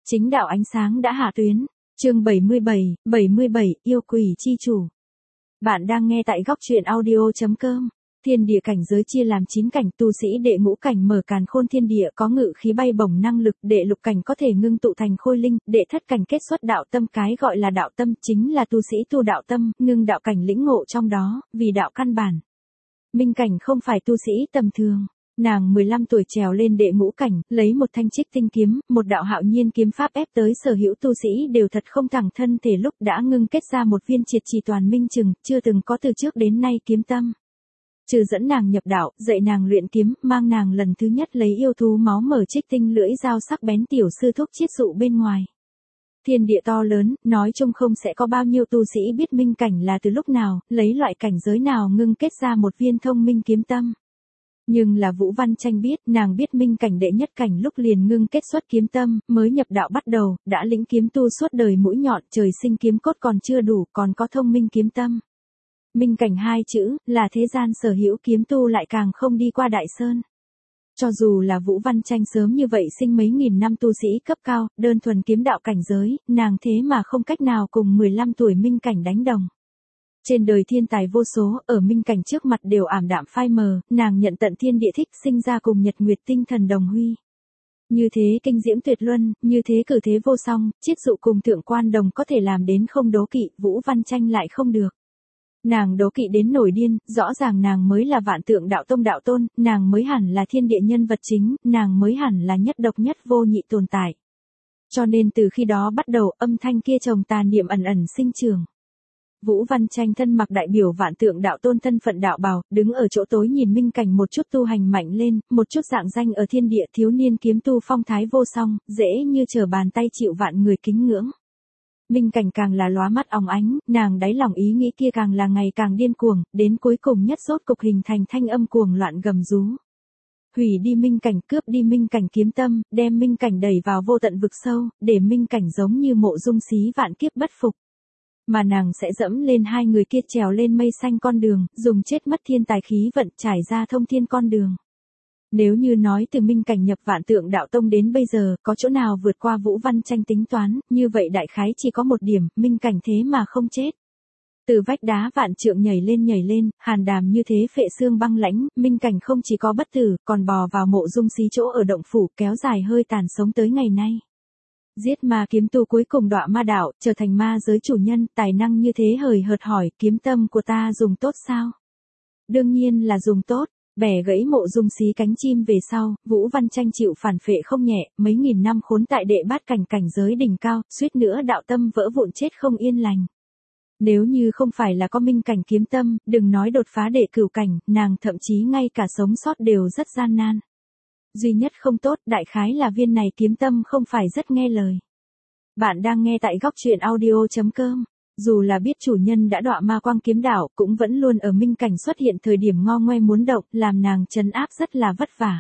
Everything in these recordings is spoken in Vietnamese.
Chính đạo ánh sáng đã hạ tuyến. Chương 77, yêu quỷ chi chủ. Bạn đang nghe tại góc truyện audio.com. Thiên địa cảnh giới chia làm 9 cảnh, tu sĩ đệ ngũ cảnh mở càn khôn thiên địa có ngự khí bay bổng năng lực, đệ lục cảnh có thể ngưng tụ thành khôi linh, đệ thất cảnh kết xuất đạo tâm, cái gọi là đạo tâm chính là tu sĩ tu đạo tâm, ngưng đạo cảnh lĩnh ngộ trong đó, vì đạo căn bản. Minh cảnh không phải tu sĩ tầm thường. Nàng 15 tuổi trèo lên đệ ngũ cảnh, lấy một thanh trích tinh kiếm, một đạo hạo nhiên kiếm pháp ép tới sở hữu tu sĩ đều thật không thẳng thân thể lúc đã ngưng kết ra một viên triệt trì toàn minh chừng, chưa từng có từ trước đến nay kiếm tâm. Trừ dẫn nàng nhập đạo, dạy nàng luyện kiếm, mang nàng lần thứ nhất lấy yêu thú máu mở trích tinh lưỡi dao sắc bén tiểu sư thúc chiết dụ bên ngoài. Thiên địa to lớn, nói chung không sẽ có bao nhiêu tu sĩ biết minh cảnh là từ lúc nào, lấy loại cảnh giới nào ngưng kết ra một viên thông minh kiếm tâm. Nhưng là Vũ Văn Tranh biết, nàng biết minh cảnh đệ nhất cảnh lúc liền ngưng kết xuất kiếm tâm, mới nhập đạo bắt đầu, đã lĩnh kiếm tu suốt đời mũi nhọn, trời sinh kiếm cốt còn chưa đủ, còn có thông minh kiếm tâm. Minh cảnh hai chữ, là thế gian sở hữu kiếm tu lại càng không đi qua Đại Sơn. Cho dù là Vũ Văn Tranh sớm như vậy sinh mấy nghìn năm tu sĩ cấp cao, đơn thuần kiếm đạo cảnh giới, nàng thế mà không cách nào cùng 15 tuổi minh cảnh đánh đồng. Trên đời thiên tài vô số, ở minh cảnh trước mặt đều ảm đạm phai mờ, nàng nhận tận thiên địa thích sinh ra cùng nhật nguyệt tinh thần đồng huy. Như thế kinh diễm tuyệt luân, như thế cử thế vô song, chiết dụ cùng thượng quan đồng có thể làm đến không đố kỵ, Vũ Văn Tranh lại không được. Nàng đố kỵ đến nổi điên, rõ ràng nàng mới là vạn tượng đạo tông đạo tôn, nàng mới hẳn là thiên địa nhân vật chính, nàng mới hẳn là nhất độc nhất vô nhị tồn tại. Cho nên từ khi đó bắt đầu âm thanh kia trồng tà niệm ẩn ẩn sinh trưởng. Vũ Văn Tranh thân mặc đại biểu vạn tượng đạo tôn thân phận đạo bào, đứng ở chỗ tối nhìn minh cảnh một chút tu hành mạnh lên, một chút dạng danh ở thiên địa thiếu niên kiếm tu phong thái vô song, dễ như trở bàn tay chịu vạn người kính ngưỡng. Minh cảnh càng là lóa mắt óng ánh, nàng đáy lòng ý nghĩ kia càng là ngày càng điên cuồng, đến cuối cùng nhất rốt cục hình thành thanh âm cuồng loạn gầm rú. Hủy đi minh cảnh, cướp đi minh cảnh kiếm tâm, đem minh cảnh đẩy vào vô tận vực sâu, để minh cảnh giống như mộ dung xí vạn kiếp bất phục. Mà nàng sẽ dẫm lên hai người kia trèo lên mây xanh con đường, dùng chết mất thiên tài khí vận trải ra thông thiên con đường. Nếu như nói từ minh cảnh nhập vạn tượng đạo tông đến bây giờ, có chỗ nào vượt qua Vũ Văn Tranh tính toán, như vậy đại khái chỉ có một điểm, minh cảnh thế mà không chết. Từ vách đá vạn trượng nhảy lên, hàn đàm như thế phệ xương băng lãnh, minh cảnh không chỉ có bất tử, còn bò vào mộ dung xí chỗ ở động phủ, kéo dài hơi tàn sống tới ngày nay. Giết ma kiếm tu cuối cùng đọa ma đạo, trở thành ma giới chủ nhân, tài năng như thế hời hợt hỏi, kiếm tâm của ta dùng tốt sao? Đương nhiên là dùng tốt, bẻ gãy mộ dung xí cánh chim về sau, Vũ Văn Tranh chịu phản phệ không nhẹ, mấy nghìn năm khốn tại đệ bát cảnh giới đỉnh cao, suýt nữa đạo tâm vỡ vụn chết không yên lành. Nếu như không phải là có minh cảnh kiếm tâm, đừng nói đột phá đệ cửu cảnh, nàng thậm chí ngay cả sống sót đều rất gian nan. Duy nhất không tốt, đại khái là viên này kiếm tâm không phải rất nghe lời. Bạn đang nghe tại góc truyện audio.com. Dù là biết chủ nhân đã đọa ma quang kiếm đạo, cũng vẫn luôn ở minh cảnh xuất hiện thời điểm ngo ngoe muốn động, làm nàng trấn áp rất là vất vả.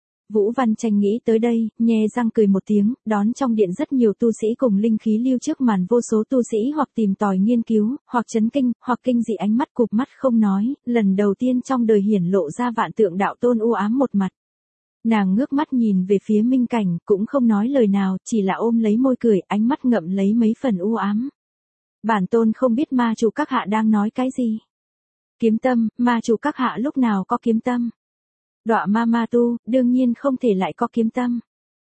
Vũ Văn Tranh nghĩ tới đây, nhe răng cười một tiếng, đón trong điện rất nhiều tu sĩ cùng linh khí lưu trước màn, vô số tu sĩ hoặc tìm tòi nghiên cứu, hoặc chấn kinh, hoặc kinh dị ánh mắt cụp mắt không nói, lần đầu tiên trong đời hiển lộ ra vạn tượng đạo tôn u ám một mặt. Nàng ngước mắt nhìn về phía minh cảnh, cũng không nói lời nào, chỉ là ôm lấy môi cười, ánh mắt ngậm lấy mấy phần u ám. Bản tôn không biết ma chủ các hạ đang nói cái gì. Kiếm tâm, ma chủ các hạ lúc nào có kiếm tâm? Đọa ma tu, đương nhiên không thể lại có kiếm tâm.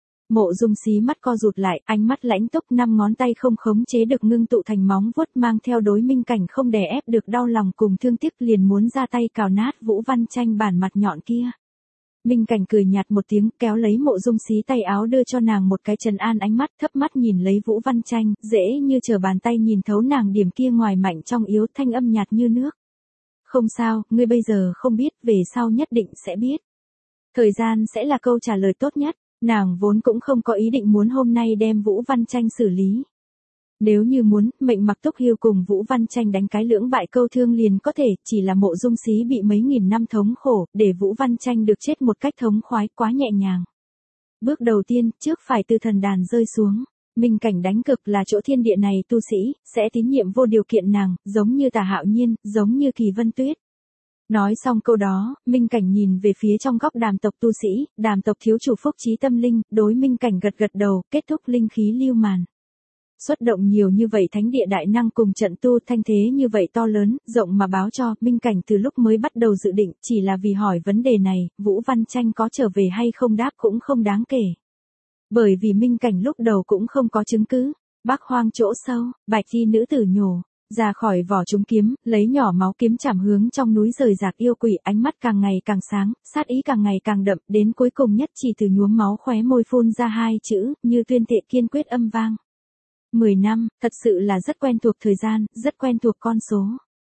Mộ dung xí mắt co rụt lại, ánh mắt lãnh túc, 5 ngón tay không khống chế được ngưng tụ thành móng vuốt, mang theo đối minh cảnh không đè ép được đau lòng cùng thương tiếc, liền muốn ra tay cào nát Vũ Văn Tranh bản mặt nhọn kia. Minh cảnh cười nhạt một tiếng, kéo lấy mộ dung xí tay áo đưa cho nàng một cái trấn an ánh mắt, thấp mắt nhìn lấy Vũ Văn Tranh, dễ như trở bàn tay nhìn thấu nàng điểm kia ngoài mạnh trong yếu, thanh âm nhạt như nước. Không sao, ngươi bây giờ không biết, về sau nhất định sẽ biết. Thời gian sẽ là câu trả lời tốt nhất, nàng vốn cũng không có ý định muốn hôm nay đem Vũ Văn Tranh xử lý. Nếu như muốn, mệnh mặc Túc Hiêu cùng Vũ Văn Tranh đánh cái lưỡng bại câu thương liền có thể, chỉ là mộ dung xí bị mấy nghìn năm thống khổ, để Vũ Văn Tranh được chết một cách thống khoái quá nhẹ nhàng. Bước đầu tiên, trước phải từ thần đàn rơi xuống. Minh cảnh đánh cực là chỗ thiên địa này tu sĩ, sẽ tín nhiệm vô điều kiện nàng, giống như Tả Hạo Nhiên, giống như Kỳ Vân Tuyết. Nói xong câu đó, Minh Cảnh nhìn về phía trong góc đàm tộc tu sĩ, đàm tộc thiếu chủ phúc trí tâm linh, đối Minh Cảnh gật gật đầu, kết thúc linh khí lưu màn. Xuất động nhiều như vậy thánh địa đại năng cùng trận tu thanh thế như vậy to lớn, rộng mà báo cho, Minh Cảnh từ lúc mới bắt đầu dự định, chỉ là vì hỏi vấn đề này, Vũ Văn Tranh có trở về hay không đáp cũng không đáng kể. Bởi vì Minh Cảnh lúc đầu cũng không có chứng cứ. Bắc Hoang chỗ sâu, bạch y nữ tử nhổ ra khỏi vỏ trúng kiếm, lấy nhỏ máu kiếm chạm hướng trong núi rời rạc yêu quỷ, ánh mắt càng ngày càng sáng, sát ý càng ngày càng đậm, đến cuối cùng nhất chỉ từ nhuốm máu khóe môi phun ra hai chữ, như tuyên thệ kiên quyết âm vang. 10 năm, thật sự là rất quen thuộc thời gian, rất quen thuộc con số.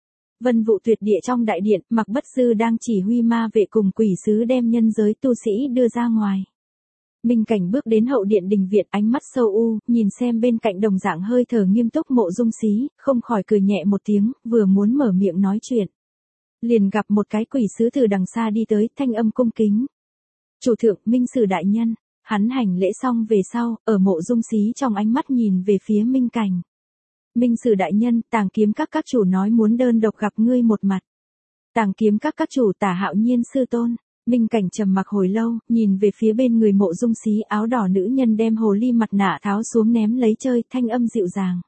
Vân Vụ Tuyệt Địa trong đại điện, Mạc Bất Sư đang chỉ huy ma vệ cùng quỷ sứ đem nhân giới tu sĩ đưa ra ngoài. Minh Cảnh bước đến hậu điện đình viện, ánh mắt sâu u, nhìn xem bên cạnh đồng dạng hơi thở nghiêm túc Mộ Dung Xí, không khỏi cười nhẹ một tiếng, vừa muốn mở miệng nói chuyện. Liền gặp một cái quỷ sứ từ đằng xa đi tới, thanh âm cung kính. Chủ thượng, Minh Sử đại nhân. Hắn hành lễ xong về sau, ở Mộ Dung Xí trong ánh mắt nhìn về phía Minh Cảnh. Minh Sử đại nhân, Tàng Kiếm các chủ nói muốn đơn độc gặp ngươi một mặt. Tàng Kiếm các chủ Tả Hạo Nhiên sư tôn. Minh Cảnh trầm mặc hồi lâu, nhìn về phía bên người Mộ Dung Xí, áo đỏ nữ nhân đem hồ ly mặt nạ tháo xuống ném lấy chơi, thanh âm dịu dàng.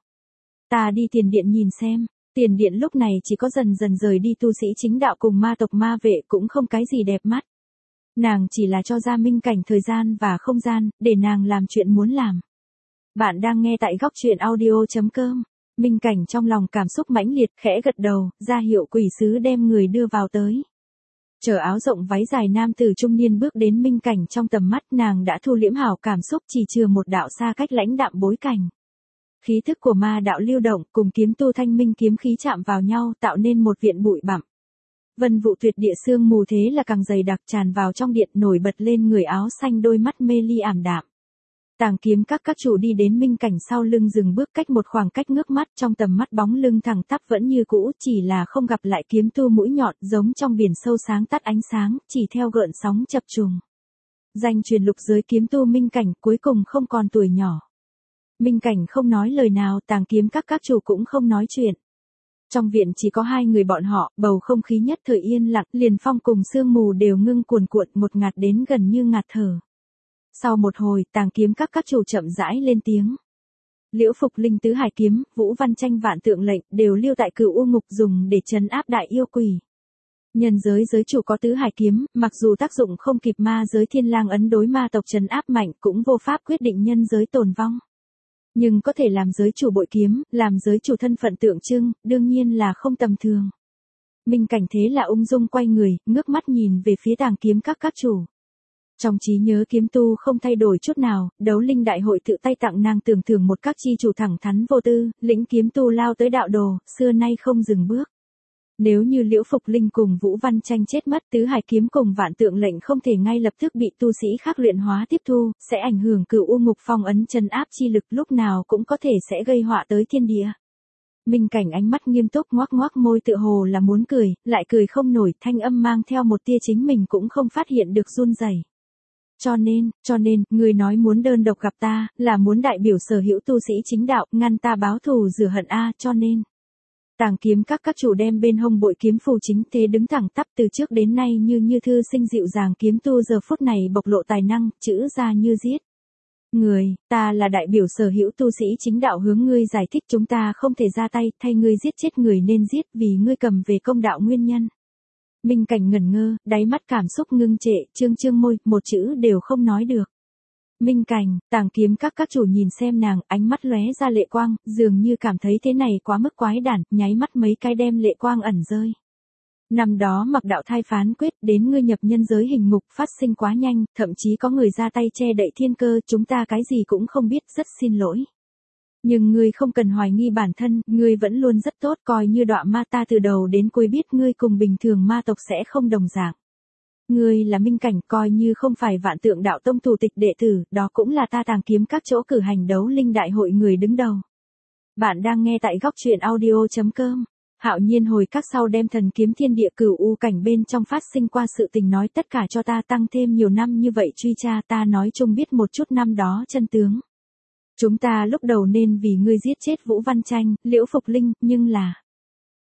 Ta đi tiền điện nhìn xem. Tiền điện lúc này chỉ có dần dần rời đi tu sĩ chính đạo cùng ma tộc ma vệ, cũng không cái gì đẹp mắt. Nàng chỉ là cho ra Minh Cảnh thời gian và không gian, để nàng làm chuyện muốn làm. Bạn đang nghe tại góc truyện audio.com. Minh Cảnh trong lòng cảm xúc mãnh liệt, khẽ gật đầu, ra hiệu quỷ sứ đem người đưa vào tới. Chờ áo rộng váy dài nam tử trung niên bước đến Minh Cảnh trong tầm mắt, nàng đã thu liễm hảo cảm xúc, chỉ chừa một đạo xa cách lãnh đạm bối cảnh. Khí thức của ma đạo lưu động cùng kiếm tu thanh minh kiếm khí chạm vào nhau, tạo nên một viện bụi bặm. Vân Vụ Tuyệt Địa sương mù thế là càng dày đặc tràn vào trong điện, nổi bật lên người áo xanh, đôi mắt mê ly ảm đạm. Tàng Kiếm các chủ đi đến Minh Cảnh sau lưng, dừng bước cách một khoảng cách, ngước mắt, trong tầm mắt bóng lưng thẳng tắp vẫn như cũ, chỉ là không gặp lại kiếm tu mũi nhọn, giống trong biển sâu sáng tắt ánh sáng, chỉ theo gợn sóng chập trùng. Danh truyền lục giới kiếm tu Minh Cảnh cuối cùng không còn tuổi nhỏ. Minh Cảnh không nói lời nào, Tàng Kiếm các chủ cũng không nói chuyện. Trong viện chỉ có hai người bọn họ, bầu không khí nhất thời yên lặng, liền phong cùng sương mù đều ngưng cuồn cuộn, một ngạt đến gần như ngạt thở. Sau một hồi, Tàng Kiếm các chủ chậm rãi lên tiếng. Liễu Phục Linh tứ hải kiếm, Vũ Văn Tranh vạn tượng lệnh, đều lưu tại Cửu U ngục dùng để trấn áp đại yêu quỷ. Nhân giới giới chủ có tứ hải kiếm, mặc dù tác dụng không kịp ma giới Thiên Lang ấn đối ma tộc trấn áp mạnh, cũng vô pháp quyết định nhân giới tồn vong. Nhưng có thể làm giới chủ bội kiếm, làm giới chủ thân phận tượng trưng, đương nhiên là không tầm thường. Minh Cảnh thế là ung dung quay người, ngước mắt nhìn về phía Tàng Kiếm các chủ. Trong trí nhớ kiếm tu không thay đổi chút nào, đấu linh đại hội tự tay tặng nàng tưởng thưởng một các chi chủ thẳng thắn vô tư, lĩnh kiếm tu lao tới đạo đồ, xưa nay không dừng bước. Nếu như Liễu Phục Linh cùng Vũ Văn Tranh chết mất, tứ hải kiếm cùng vạn tượng lệnh không thể ngay lập tức bị tu sĩ khác luyện hóa tiếp thu, sẽ ảnh hưởng Cửu U ngục phong ấn trấn áp chi lực, lúc nào cũng có thể sẽ gây họa tới thiên địa. Minh Cảnh ánh mắt nghiêm túc, ngoác ngoác môi tựa hồ là muốn cười, lại cười không nổi, thanh âm mang theo một tia chính mình cũng không phát hiện được run rẩy. Cho nên, người nói muốn đơn độc gặp ta, là muốn đại biểu sở hữu tu sĩ chính đạo, ngăn ta báo thù rửa hận cho nên. Tàng Kiếm các chủ đem bên hông bội kiếm phù chính thế đứng thẳng tắp, từ trước đến nay như thư sinh dịu dàng kiếm tu giờ phút này bộc lộ tài năng, chữ ra như giết. Người, ta là đại biểu sở hữu tu sĩ chính đạo hướng ngươi giải thích, chúng ta không thể ra tay, thay ngươi giết chết người nên giết, vì ngươi cầm về công đạo nguyên nhân. Minh Cảnh ngẩn ngơ, đáy mắt cảm xúc ngưng trệ, trương môi, một chữ đều không nói được. Minh Cảnh, Tàng Kiếm các chủ nhìn xem nàng, ánh mắt lóe ra lệ quang, dường như cảm thấy thế này quá mức quái đản, nháy mắt mấy cái đem lệ quang ẩn rơi. Năm đó Mặc đạo thai phán quyết, đến ngươi nhập nhân giới hình ngục phát sinh quá nhanh, thậm chí có người ra tay che đậy thiên cơ, chúng ta cái gì cũng không biết, rất xin lỗi. Nhưng ngươi không cần hoài nghi bản thân, ngươi vẫn luôn rất tốt, coi như đọa ma, ta từ đầu đến cuối biết ngươi cùng bình thường ma tộc sẽ không đồng dạng. Ngươi là Minh Cảnh, coi như không phải Vạn Tượng đạo tông thủ tịch đệ tử, đó cũng là ta Tàng Kiếm các chỗ cử hành đấu linh đại hội người đứng đầu. Bạn đang nghe tại góc truyện audio.com. Hạo Nhiên hồi các sau đem Thần Kiếm Thiên Địa Cửu U cảnh bên trong phát sinh qua sự tình nói tất cả cho ta, tăng thêm nhiều năm như vậy truy tra, ta nói chung biết một chút năm đó chân tướng. Chúng ta lúc đầu nên vì ngươi giết chết Vũ Văn Tranh, Liễu Phục Linh, nhưng là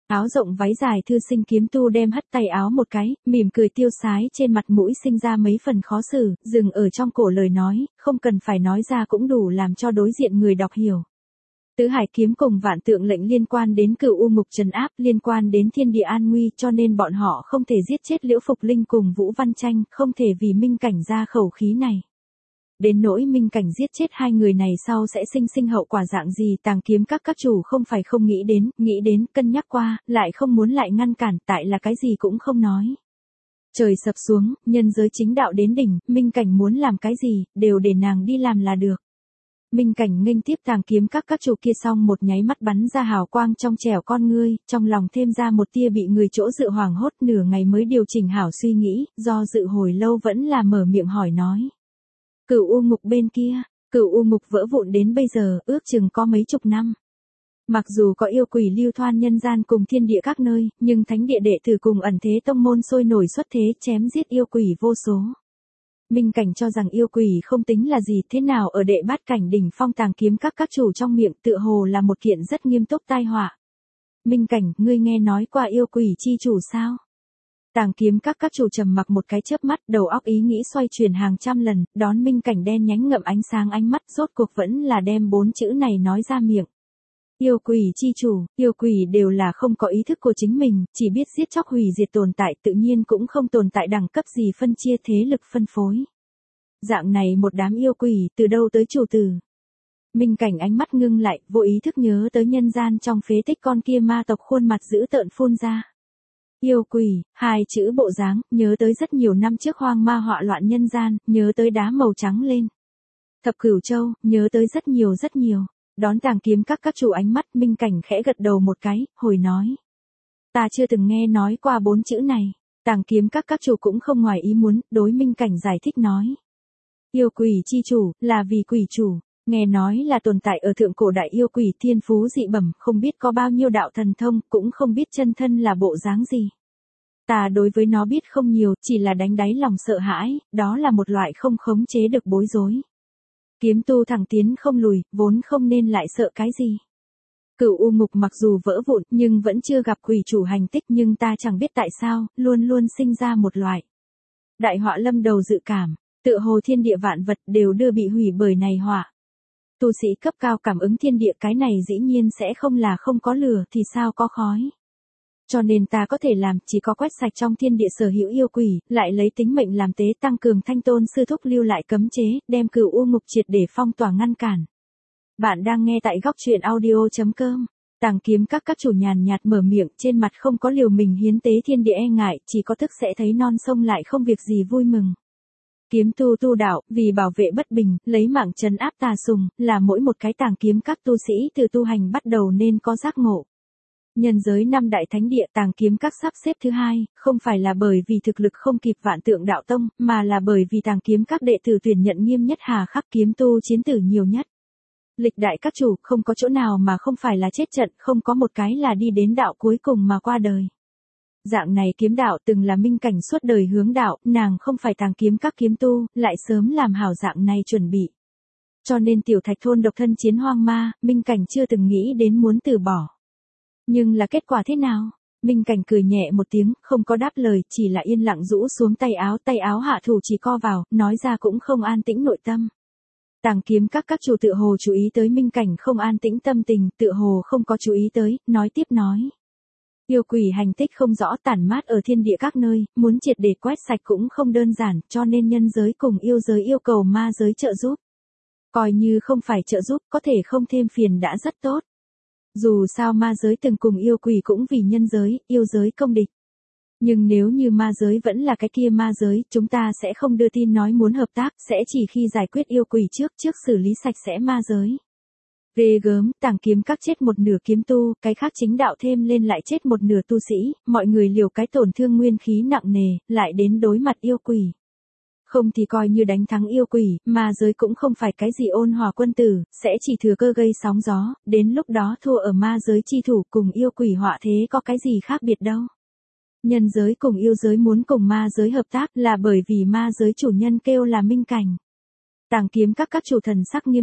Áo rộng váy dài thư sinh kiếm tu đem hất tay áo một cái, mỉm cười tiêu sái trên mặt mũi sinh ra mấy phần khó xử, dừng ở trong cổ lời nói, không cần phải nói ra cũng đủ làm cho đối diện người đọc hiểu. Tứ Hải kiếm cùng Vạn Tượng lệnh liên quan đến Cửu U ngục trấn áp, liên quan đến thiên địa an nguy, cho nên bọn họ không thể giết chết Liễu Phục Linh cùng Vũ Văn Tranh, không thể vì Minh Cảnh ra khẩu khí này. Đến nỗi Minh Cảnh giết chết hai người này sau sẽ sinh hậu quả dạng gì, Tàng Kiếm các chủ không phải không nghĩ đến, cân nhắc qua, lại không muốn lại ngăn cản, tại là cái gì cũng không nói. Trời sập xuống, nhân giới chính đạo đến đỉnh, Minh Cảnh muốn làm cái gì, đều để nàng đi làm là được. Minh Cảnh nghênh tiếp Tàng Kiếm các chủ kia xong một nháy mắt bắn ra hào quang trong trẻo con ngươi, trong lòng thêm ra một tia bị người chỗ dựa hoảng hốt, nửa ngày mới điều chỉnh hảo suy nghĩ, do dự hồi lâu vẫn là mở miệng hỏi nói. Cửu U ngục bên kia, Cửu U ngục vỡ vụn đến bây giờ, ước chừng có mấy chục năm. Mặc dù có yêu quỷ lưu thoan nhân gian cùng thiên địa các nơi, nhưng thánh địa đệ tử cùng ẩn thế tông môn sôi nổi xuất thế chém giết yêu quỷ vô số. Minh Cảnh cho rằng yêu quỷ không tính là gì, thế nào ở đệ bát cảnh đỉnh phong Tàng Kiếm các chủ trong miệng tựa hồ là một kiện rất nghiêm túc tai họa. Minh Cảnh, ngươi nghe nói qua yêu quỷ chi chủ sao? Tàng Kiếm các chủ trầm mặc một cái chớp mắt, đầu óc ý nghĩ xoay chuyển hàng trăm lần, đón Minh Cảnh đen nhánh ngậm ánh sáng ánh mắt, rốt cuộc vẫn là đem 4 chữ này nói ra miệng. Yêu quỷ chi chủ, yêu quỷ đều là không có ý thức của chính mình, chỉ biết giết chóc hủy diệt tồn tại, tự nhiên cũng không tồn tại đẳng cấp gì phân chia thế lực phân phối. Dạng này một đám yêu quỷ, từ đâu tới chủ tử? Minh Cảnh ánh mắt ngưng lại, vô ý thức nhớ tới nhân gian trong phế tích con kia ma tộc khuôn mặt dữ tợn phun ra. Yêu quỷ, hai chữ bộ dáng, nhớ tới rất nhiều năm trước hoang ma họa loạn nhân gian, nhớ tới đá màu trắng lên. Thập Cửu Châu, nhớ tới rất nhiều. Đón Tàng Kiếm các chủ ánh mắt, Minh Cảnh khẽ gật đầu một cái, hồi nói. Ta chưa từng nghe nói qua 4 chữ này. Tàng Kiếm các chủ cũng không ngoài ý muốn, đối Minh Cảnh giải thích nói. Yêu quỷ chi chủ, là vì quỷ chủ, nghe nói là tồn tại ở thượng cổ đại yêu quỷ thiên phú dị bẩm, không biết có bao nhiêu đạo thần thông, cũng không biết chân thân là bộ dáng gì. Ta đối với nó biết không nhiều, chỉ là đánh đáy lòng sợ hãi, đó là một loại không khống chế được bối rối. Kiếm tu thẳng tiến không lùi, vốn không nên lại sợ cái gì. Cửu U ngục mặc dù vỡ vụn, nhưng vẫn chưa gặp quỷ chủ hành tích, nhưng ta chẳng biết tại sao, luôn sinh ra một loại đại họa lâm đầu dự cảm, tựa hồ thiên địa vạn vật đều đưa bị hủy bởi này họa. Tu sĩ cấp cao cảm ứng thiên địa, cái này dĩ nhiên sẽ không là không có lửa thì sao có khói. Cho nên ta có thể làm, chỉ có quét sạch trong thiên địa sở hữu yêu quỷ, lại lấy tính mệnh làm tế, tăng cường Thanh Tôn sư thúc lưu lại cấm chế, đem Cửu U ngục triệt để phong tỏa ngăn cản. Bạn đang nghe tại góc truyện audio.com. Tàng Kiếm các chủ nhàn nhạt mở miệng, trên mặt không có liều mình hiến tế thiên địa e ngại, chỉ có tức sẽ thấy non sông lại không việc gì vui mừng. Kiếm tu đạo, vì bảo vệ bất bình, lấy mạng trấn áp tà sùng, là mỗi một cái Tàng Kiếm các tu sĩ từ tu hành bắt đầu nên có giác ngộ. Nhân giới 5 đại thánh địa Tàng Kiếm các sắp xếp thứ 2, không phải là bởi vì thực lực không kịp Vạn Tượng đạo tông, mà là bởi vì Tàng Kiếm các đệ tử tuyển nhận nghiêm nhất, hà khắc kiếm tu chiến tử nhiều nhất. Lịch đại các chủ, không có chỗ nào mà không phải là chết trận, không có một cái là đi đến đạo cuối cùng mà qua đời. Dạng này kiếm đạo từng là Minh Cảnh suốt đời hướng đạo, nàng không phải Tàng Kiếm các kiếm tu, lại sớm làm hảo dạng này chuẩn bị. Cho nên tiểu Thạch thôn độc thân chiến hoang ma, Minh Cảnh chưa từng nghĩ đến muốn từ bỏ. Nhưng là kết quả thế nào? Minh Cảnh cười nhẹ một tiếng, không có đáp lời, chỉ là yên lặng rũ xuống tay áo hạ thủ chỉ co vào, nói ra cũng không an tĩnh nội tâm. Tàng Kiếm các chủ tựa hồ chú ý tới Minh Cảnh không an tĩnh tâm tình, tựa hồ không có chú ý tới, nói tiếp nói. Yêu quỷ hành tích không rõ, tản mát ở thiên địa các nơi, muốn triệt để quét sạch cũng không đơn giản, cho nên nhân giới cùng yêu giới yêu cầu ma giới trợ giúp. Coi như không phải trợ giúp, có thể không thêm phiền đã rất tốt. Dù sao ma giới từng cùng yêu quỷ cũng vì nhân giới, yêu giới công địch. Nhưng nếu như ma giới vẫn là cái kia ma giới, chúng ta sẽ không đưa tin nói muốn hợp tác, sẽ chỉ khi giải quyết yêu quỷ trước xử lý sạch sẽ ma giới. Ghê gớm, Tàng Kiếm các chết một nửa kiếm tu, cái khác chính đạo thêm lên lại chết một nửa tu sĩ, mọi người liều cái tổn thương nguyên khí nặng nề, lại đến đối mặt yêu quỷ. Không thì coi như đánh thắng yêu quỷ, ma giới cũng không phải cái gì ôn hòa quân tử, sẽ chỉ thừa cơ gây sóng gió, đến lúc đó thua ở ma giới chi thủ cùng yêu quỷ họa thế có cái gì khác biệt đâu. Nhân giới cùng yêu giới muốn cùng ma giới hợp tác là bởi vì ma giới chủ nhân kêu là Minh Cảnh. Tàng Kiếm các chủ thần sắc nghiêm túc,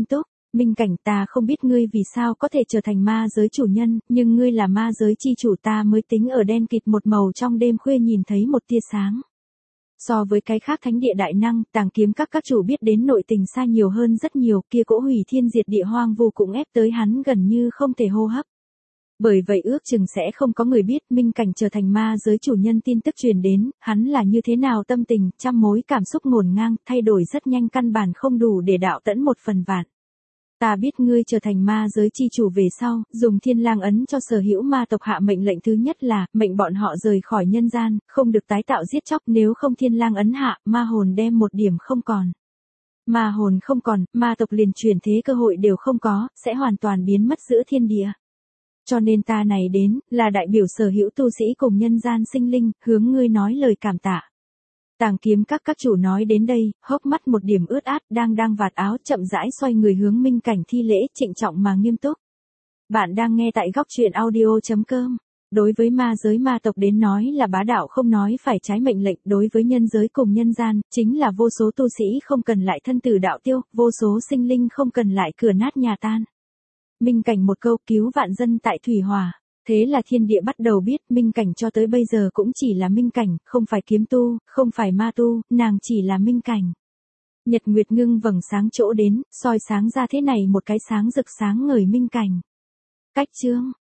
Minh Cảnh, ta không biết ngươi vì sao có thể trở thành ma giới chủ nhân, nhưng ngươi là ma giới chi chủ, ta mới tính ở đen kịt một màu trong đêm khuya nhìn thấy một tia sáng. So với cái khác thánh địa đại năng, Tàng Kiếm các chủ biết đến nội tình xa nhiều hơn rất nhiều, kia cỗ hủy thiên diệt địa hoang vu cũng ép tới hắn gần như không thể hô hấp. Bởi vậy ước chừng sẽ không có người biết Minh Cảnh trở thành ma giới chủ nhân tin tức truyền đến, hắn là như thế nào tâm tình, trăm mối cảm xúc ngổn ngang, thay đổi rất nhanh, căn bản không đủ để đạo tẫn một phần vạn. Ta biết ngươi trở thành ma giới chi chủ về sau, dùng thiên lang ấn cho sở hữu ma tộc hạ mệnh lệnh thứ nhất là, mệnh bọn họ rời khỏi nhân gian, không được tái tạo giết chóc, nếu không thiên lang ấn hạ, ma hồn đem một điểm không còn. Ma hồn không còn, ma tộc liền chuyển thế cơ hội đều không có, sẽ hoàn toàn biến mất giữa thiên địa. Cho nên ta này đến, là đại biểu sở hữu tu sĩ cùng nhân gian sinh linh, hướng ngươi nói lời cảm tạ. Tàng Kiếm các chủ nói đến đây, hốc mắt một điểm ướt át, đang vạt áo, chậm rãi xoay người hướng Minh Cảnh thi lễ, trịnh trọng mà nghiêm túc. Bạn đang nghe tại góc truyện audio.com. Đối với ma giới ma tộc đến nói là bá đạo, không nói phải trái mệnh lệnh, đối với nhân giới cùng nhân gian, chính là vô số tu sĩ không cần lại thân tử đạo tiêu, vô số sinh linh không cần lại cửa nát nhà tan. Minh Cảnh một câu cứu vạn dân tại thủy hòa. Thế là thiên địa bắt đầu biết Minh Cảnh cho tới bây giờ cũng chỉ là Minh Cảnh, không phải kiếm tu, không phải ma tu, nàng chỉ là Minh Cảnh. Nhật nguyệt ngưng vầng sáng chỗ đến, soi sáng ra thế này một cái sáng rực sáng ngời Minh Cảnh. Cách chương.